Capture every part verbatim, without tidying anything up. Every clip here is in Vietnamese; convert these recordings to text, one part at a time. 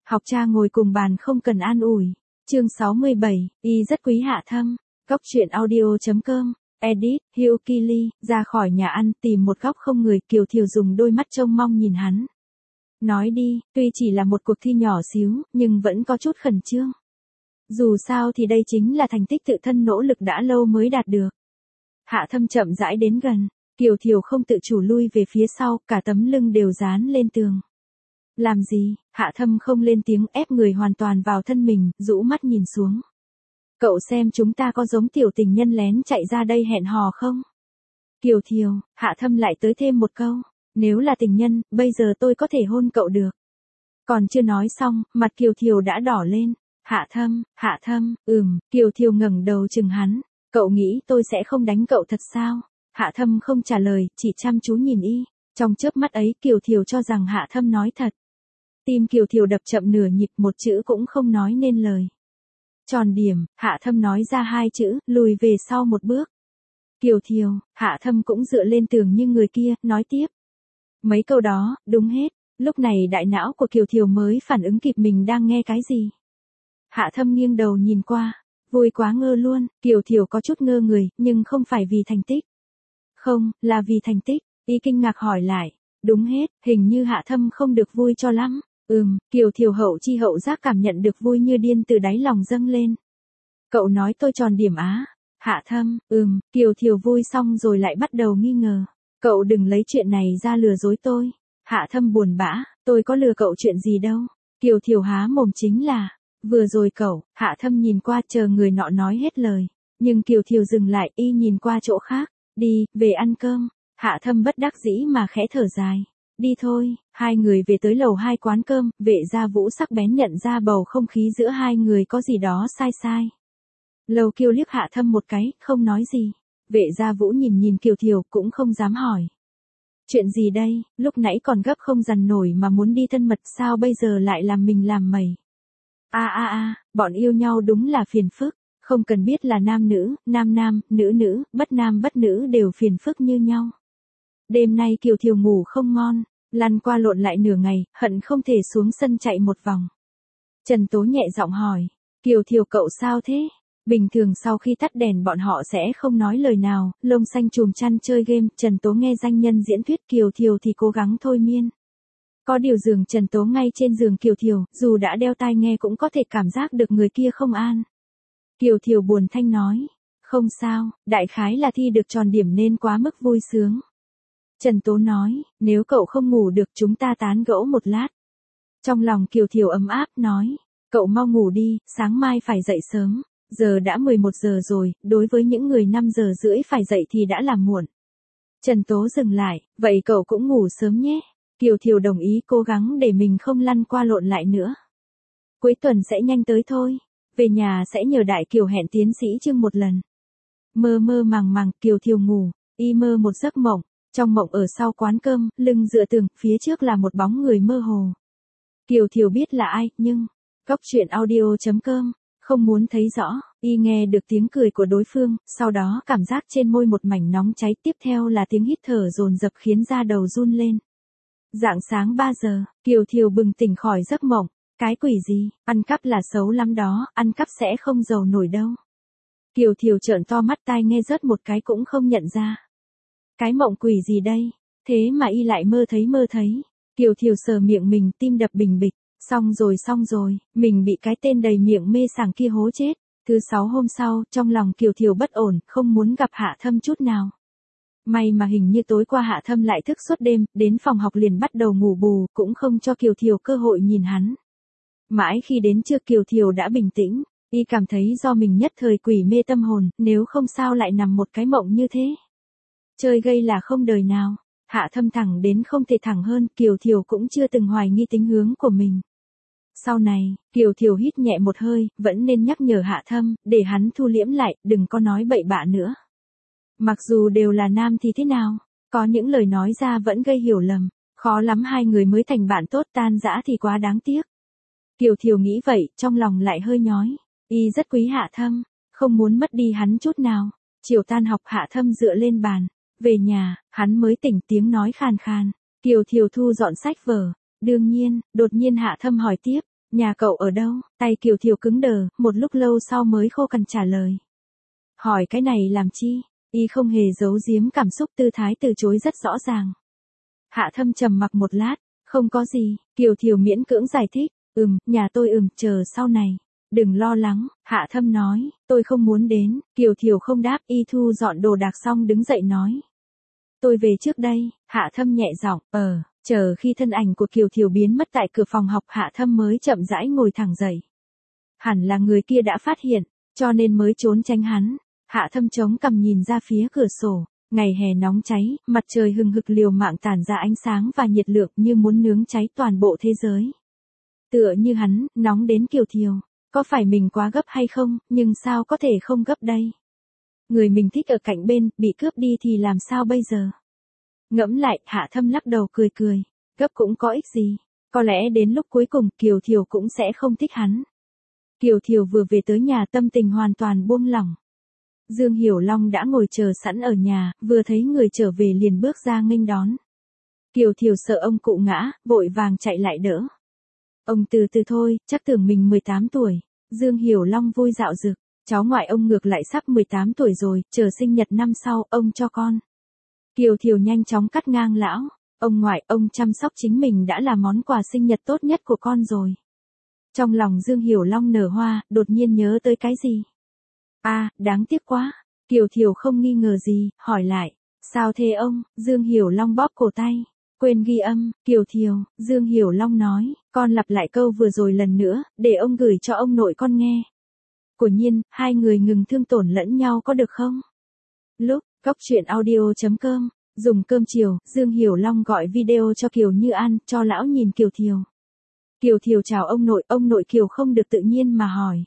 Học cha ngồi cùng bàn không cần an ủi. Chương sáu mươi bảy, y rất quý Hạ Thâm. Góc truyện audio chấm com. Edit, Hugh Killy, ra khỏi nhà ăn, tìm một góc không người, Kiều Thiều dùng đôi mắt trông mong nhìn hắn. Nói đi, tuy chỉ là một cuộc thi nhỏ xíu, nhưng vẫn có chút khẩn trương. Dù sao thì đây chính là thành tích tự thân nỗ lực đã lâu mới đạt được. Hạ Thâm chậm rãi đến gần, Kiều Thiều không tự chủ lui về phía sau, cả tấm lưng đều dán lên tường. Làm gì? Hạ Thâm không lên tiếng, ép người hoàn toàn vào thân mình, rũ mắt nhìn xuống. Cậu xem chúng ta có giống tiểu tình nhân lén chạy ra đây hẹn hò không? Kiều Thiều, Hạ Thâm lại tới thêm một câu. Nếu là tình nhân, bây giờ tôi có thể hôn cậu được. Còn chưa nói xong, mặt Kiều Thiều đã đỏ lên. Hạ Thâm, Hạ Thâm, ừm, Kiều Thiều ngẩng đầu chừng hắn. Cậu nghĩ tôi sẽ không đánh cậu thật sao? Hạ Thâm không trả lời, chỉ chăm chú nhìn y. Trong chớp mắt ấy Kiều Thiều cho rằng Hạ Thâm nói thật. Tim Kiều Thiều đập chậm nửa nhịp, một chữ cũng không nói nên lời. Tròn điểm, Hạ Thâm nói ra hai chữ, lùi về sau một bước. Kiều Thiều, Hạ Thâm cũng dựa lên tường như người kia, nói tiếp. Mấy câu đó, đúng hết. Lúc này đại não của Kiều Thiều mới phản ứng kịp mình đang nghe cái gì. Hạ Thâm nghiêng đầu nhìn qua, vui quá ngơ luôn, Kiều Thiều có chút ngơ người, nhưng không phải vì thành tích. Không, là vì thành tích, y kinh ngạc hỏi lại. Đúng hết, hình như Hạ Thâm không được vui cho lắm. Ừm, Kiều Thiều hậu chi hậu giác cảm nhận được vui như điên từ đáy lòng dâng lên. Cậu nói tôi tròn điểm á. Hạ Thâm, ừm, Kiều Thiều vui xong rồi lại bắt đầu nghi ngờ. Cậu đừng lấy chuyện này ra lừa dối tôi. Hạ Thâm buồn bã, tôi có lừa cậu chuyện gì đâu. Kiều Thiều há mồm chính là, vừa rồi cậu, Hạ Thâm nhìn qua chờ người nọ nói hết lời. Nhưng Kiều Thiều dừng lại, y nhìn qua chỗ khác. Đi, về ăn cơm. Hạ Thâm bất đắc dĩ mà khẽ thở dài. Đi thôi, hai người về tới lầu hai quán cơm, Vệ Gia Vũ sắc bén nhận ra bầu không khí giữa hai người có gì đó sai sai. Lầu Kiều liếc Hạ Thâm một cái, không nói gì. Vệ Gia Vũ nhìn nhìn Kiều Thiều cũng không dám hỏi. Chuyện gì đây, lúc nãy còn gấp không dằn nổi mà muốn đi thân mật sao bây giờ lại làm mình làm mẩy. A a a, bọn yêu nhau đúng là phiền phức, không cần biết là nam nữ, nam nam, nữ nữ, bất nam bất nữ đều phiền phức như nhau. Đêm nay Kiều Thiều ngủ không ngon, lăn qua lộn lại nửa ngày, hận không thể xuống sân chạy một vòng. Trần Tố nhẹ giọng hỏi, Kiều Thiều cậu sao thế? Bình thường sau khi tắt đèn bọn họ sẽ không nói lời nào, lông xanh chùm chăn chơi game, Trần Tố nghe danh nhân diễn thuyết Kiều Thiều thì cố gắng thôi miên. Có điều giường Trần Tố ngay trên giường Kiều Thiều, dù đã đeo tai nghe cũng có thể cảm giác được người kia không an. Kiều Thiều buồn thanh nói, không sao, đại khái là thi được tròn điểm nên quá mức vui sướng. Trần Tố nói, nếu cậu không ngủ được chúng ta tán gẫu một lát. Trong lòng Kiều Thiều ấm áp nói, cậu mau ngủ đi, sáng mai phải dậy sớm. Giờ đã mười một giờ rồi, đối với những người năm giờ rưỡi phải dậy thì đã là muộn. Trần Tố dừng lại, vậy cậu cũng ngủ sớm nhé. Kiều Thiều đồng ý cố gắng để mình không lăn qua lộn lại nữa. Cuối tuần sẽ nhanh tới thôi. Về nhà sẽ nhờ Đại Kiều hẹn tiến sĩ Trương một lần. Mơ mơ màng màng, Kiều Thiều ngủ, y mơ một giấc mộng. Trong mộng ở sau quán cơm, lưng dựa tường, phía trước là một bóng người mơ hồ. Kiều Thiều biết là ai, nhưng, góc truyện audio chấm com, không muốn thấy rõ, y nghe được tiếng cười của đối phương, sau đó cảm giác trên môi một mảnh nóng cháy, tiếp theo là tiếng hít thở dồn dập khiến da đầu run lên. Rạng sáng ba giờ, Kiều Thiều bừng tỉnh khỏi giấc mộng, cái quỷ gì, ăn cắp là xấu lắm đó, ăn cắp sẽ không giàu nổi đâu. Kiều Thiều trợn to mắt tai nghe rớt một cái cũng không nhận ra. Cái mộng quỷ gì đây, thế mà y lại mơ thấy mơ thấy. Kiều Thiều sờ miệng mình, tim đập bình bịch. Xong rồi xong rồi, mình bị cái tên đầy miệng mê sảng kia hố chết. Thứ sáu hôm sau, trong lòng Kiều Thiều bất ổn, không muốn gặp Hạ Thâm chút nào. May mà hình như tối qua Hạ Thâm lại thức suốt đêm, đến phòng học liền bắt đầu ngủ bù, cũng không cho Kiều Thiều cơ hội nhìn hắn. Mãi khi đến trưa Kiều Thiều đã bình tĩnh, y cảm thấy do mình nhất thời quỷ mê tâm hồn, nếu không sao lại nằm một cái mộng như thế. Chơi gây là không đời nào. Hạ Thâm thẳng đến không thể thẳng hơn, Kiều Thiều cũng chưa từng hoài nghi tính hướng của mình. Sau này, Kiều Thiều hít nhẹ một hơi, vẫn nên nhắc nhở Hạ Thâm, để hắn thu liễm lại, đừng có nói bậy bạ nữa. Mặc dù đều là nam thì thế nào, có những lời nói ra vẫn gây hiểu lầm, khó lắm hai người mới thành bạn tốt, tan rã thì quá đáng tiếc. Kiều Thiều nghĩ vậy, trong lòng lại hơi nhói, y rất quý Hạ Thâm, không muốn mất đi hắn chút nào. Chiều tan học Hạ Thâm dựa lên bàn. Về nhà, hắn mới tỉnh, tiếng nói khàn khàn. Kiều Thiều thu dọn sách vở. Đương nhiên, đột nhiên Hạ Thâm hỏi tiếp, Nhà cậu ở đâu? Tay Kiều Thiều cứng đờ, một lúc lâu sau mới khô cằn trả lời. Hỏi cái này làm chi? Y không hề giấu giếm cảm xúc, tư thái từ chối rất rõ ràng. Hạ Thâm trầm mặc một lát, không có gì, Kiều Thiều miễn cưỡng giải thích, ừm, nhà tôi ừm, chờ sau này. Đừng lo lắng, Hạ Thâm nói, tôi không muốn đến, Kiều Thiều không đáp, y thu dọn đồ đạc xong đứng dậy nói. Tôi về trước đây, Hạ Thâm nhẹ giọng, ờ, chờ khi thân ảnh của Kiều Thiều biến mất tại cửa phòng học, Hạ Thâm mới chậm rãi ngồi thẳng dậy. Hẳn là người kia đã phát hiện, cho nên mới trốn tránh hắn. Hạ Thâm chống cằm nhìn ra phía cửa sổ, ngày hè nóng cháy, mặt trời hừng hực liều mạng tản ra ánh sáng và nhiệt lượng như muốn nướng cháy toàn bộ thế giới. Tựa như hắn, nóng đến Kiều Thiều, có phải mình quá gấp hay không, nhưng sao có thể không gấp đây? Người mình thích ở cạnh bên, bị cướp đi thì làm sao bây giờ? Ngẫm lại, Hạ Thâm lắc đầu cười cười, gấp cũng có ích gì, có lẽ đến lúc cuối cùng Kiều Thiều cũng sẽ không thích hắn. Kiều Thiều vừa về tới nhà tâm tình hoàn toàn buông lỏng. Dương Hiểu Long đã ngồi chờ sẵn ở nhà, vừa thấy người trở về liền bước ra nghênh đón. Kiều Thiều sợ ông cụ ngã, vội vàng chạy lại đỡ. Ông từ từ thôi, chắc tưởng mình mười tám tuổi. Dương Hiểu Long vui dạo dực, cháu ngoại ông ngược lại sắp mười tám tuổi rồi, chờ sinh nhật năm sau, ông cho con. Kiều Thiều nhanh chóng cắt ngang lão, ông ngoại, ông chăm sóc chính mình đã là món quà sinh nhật tốt nhất của con rồi. Trong lòng Dương Hiểu Long nở hoa, đột nhiên nhớ tới cái gì? À, đáng tiếc quá. Kiều Thiều không nghi ngờ gì, hỏi lại. Sao thế ông? Dương Hiểu Long bóp cổ tay. Quên ghi âm, Kiều Thiều, Dương Hiểu Long nói, con lặp lại câu vừa rồi lần nữa, để ông gửi cho ông nội con nghe. Của nhiên, hai người ngừng thương tổn lẫn nhau có được không? Lúc, Cóc Truyện Audio chấm com, dùng cơm chiều, Dương Hiểu Long gọi video cho Kiều Như An, cho lão nhìn Kiều Thiều. Kiều Thiều chào ông nội, ông nội Kiều không được tự nhiên mà hỏi.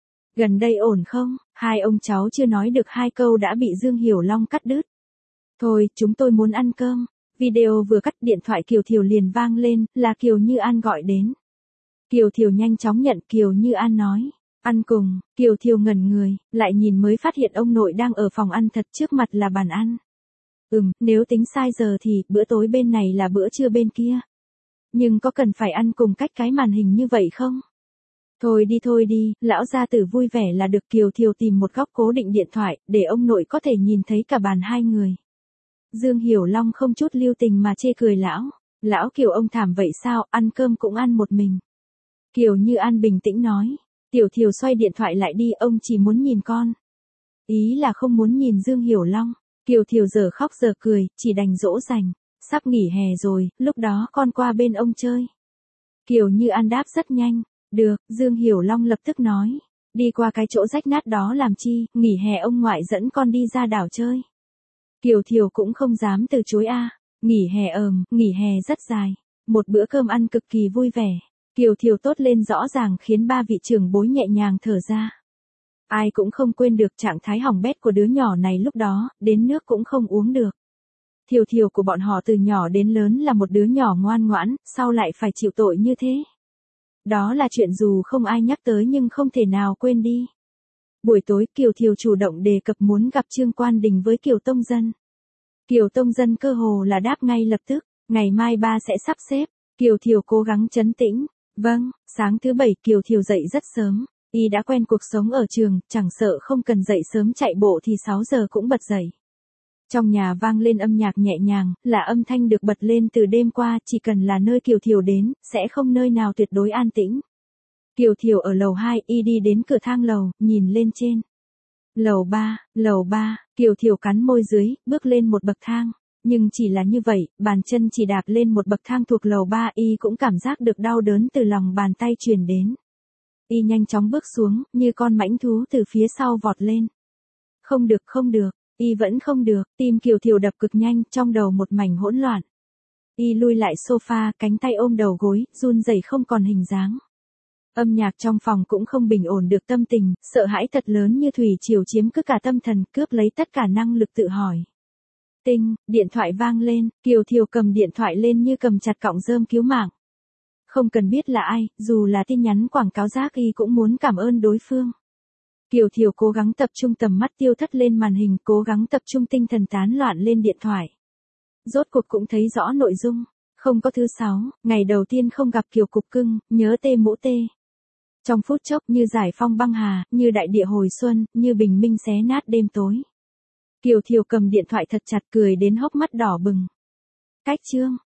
Gần đây ổn không? Hai ông cháu chưa nói được hai câu đã bị Dương Hiểu Long cắt đứt. Thôi, chúng tôi muốn ăn cơm. Video vừa cắt, điện thoại Kiều Thiều liền vang lên, là Kiều Như An gọi đến. Kiều Thiều nhanh chóng nhận, Kiều Như An nói. Ăn cùng, Kiều Thiều ngẩn người, lại nhìn mới phát hiện ông nội đang ở phòng ăn thật, trước mặt là bàn ăn. Ừm, nếu tính sai giờ thì, bữa tối bên này là bữa trưa bên kia. Nhưng có cần phải ăn cùng cách cái màn hình như vậy không? Thôi đi thôi đi, lão gia tử vui vẻ là được. Kiều Thiều tìm một góc cố định điện thoại, để ông nội có thể nhìn thấy cả bàn hai người. Dương Hiểu Long không chút lưu tình mà chê cười lão. Lão Kiều ông thảm vậy sao, ăn cơm cũng ăn một mình. Kiều Như An bình tĩnh nói. Tiểu Thiều xoay điện thoại lại đi, ông chỉ muốn nhìn con. Ý là không muốn nhìn Dương Hiểu Long. Kiều Thiều giờ khóc giờ cười, chỉ đành dỗ dành. Sắp nghỉ hè rồi, lúc đó con qua bên ông chơi. Kiều Như An đáp rất nhanh. Được, Dương Hiểu Long lập tức nói. Đi qua cái chỗ rách nát đó làm chi, nghỉ hè ông ngoại dẫn con đi ra đảo chơi. Kiều Thiều cũng không dám từ chối a. À. Nghỉ hè ờm, nghỉ hè rất dài. Một bữa cơm ăn cực kỳ vui vẻ. Kiều Thiều tốt lên rõ ràng khiến ba vị trưởng bối nhẹ nhàng thở ra. Ai cũng không quên được trạng thái hỏng bét của đứa nhỏ này lúc đó, đến nước cũng không uống được. Thiều Thiều của bọn họ từ nhỏ đến lớn là một đứa nhỏ ngoan ngoãn, sao lại phải chịu tội như thế? Đó là chuyện dù không ai nhắc tới nhưng không thể nào quên đi. Buổi tối Kiều Thiều chủ động đề cập muốn gặp Trương Quan Đình với Kiều Tông Dân. Kiều Tông Dân cơ hồ là đáp ngay lập tức, ngày mai ba sẽ sắp xếp. Kiều Thiều cố gắng trấn tĩnh. Vâng, sáng thứ bảy Kiều Thiều dậy rất sớm. Y đã quen cuộc sống ở trường, chẳng sợ không cần dậy sớm chạy bộ thì sáu giờ cũng bật dậy. Trong nhà vang lên âm nhạc nhẹ nhàng, là âm thanh được bật lên từ đêm qua, chỉ cần là nơi Kiều Thiều đến, sẽ không nơi nào tuyệt đối an tĩnh. Kiều Thiều ở lầu hai, y đi đến cửa thang lầu, nhìn lên trên. Lầu ba, lầu ba, Kiều Thiều cắn môi dưới, bước lên một bậc thang. Nhưng chỉ là như vậy, bàn chân chỉ đạp lên một bậc thang thuộc lầu ba, y cũng cảm giác được đau đớn từ lòng bàn tay truyền đến. Y nhanh chóng bước xuống, như con mãnh thú từ phía sau vọt lên. Không được, không được. Y vẫn không được, tim Kiều Thiều đập cực nhanh, trong đầu một mảnh hỗn loạn. Y lui lại sofa, cánh tay ôm đầu gối, run rẩy không còn hình dáng. Âm nhạc trong phòng cũng không bình ổn được tâm tình, sợ hãi thật lớn như thủy triều chiếm cứ cả tâm thần, cướp lấy tất cả năng lực tự hỏi. Tinh, điện thoại vang lên, Kiều Thiều cầm điện thoại lên như cầm chặt cọng rơm cứu mạng. Không cần biết là ai, dù là tin nhắn quảng cáo rác y cũng muốn cảm ơn đối phương. Kiều Thiều cố gắng tập trung tầm mắt tiêu thất lên màn hình, cố gắng tập trung tinh thần tán loạn lên điện thoại. Rốt cuộc cũng thấy rõ nội dung. Không có thứ sáu, ngày đầu tiên không gặp Kiều cục cưng, nhớ tê mũ tê. Trong phút chốc như giải phong băng hà, như đại địa hồi xuân, như bình minh xé nát đêm tối. Kiều Thiều cầm điện thoại thật chặt cười đến hốc mắt đỏ bừng. Cách chương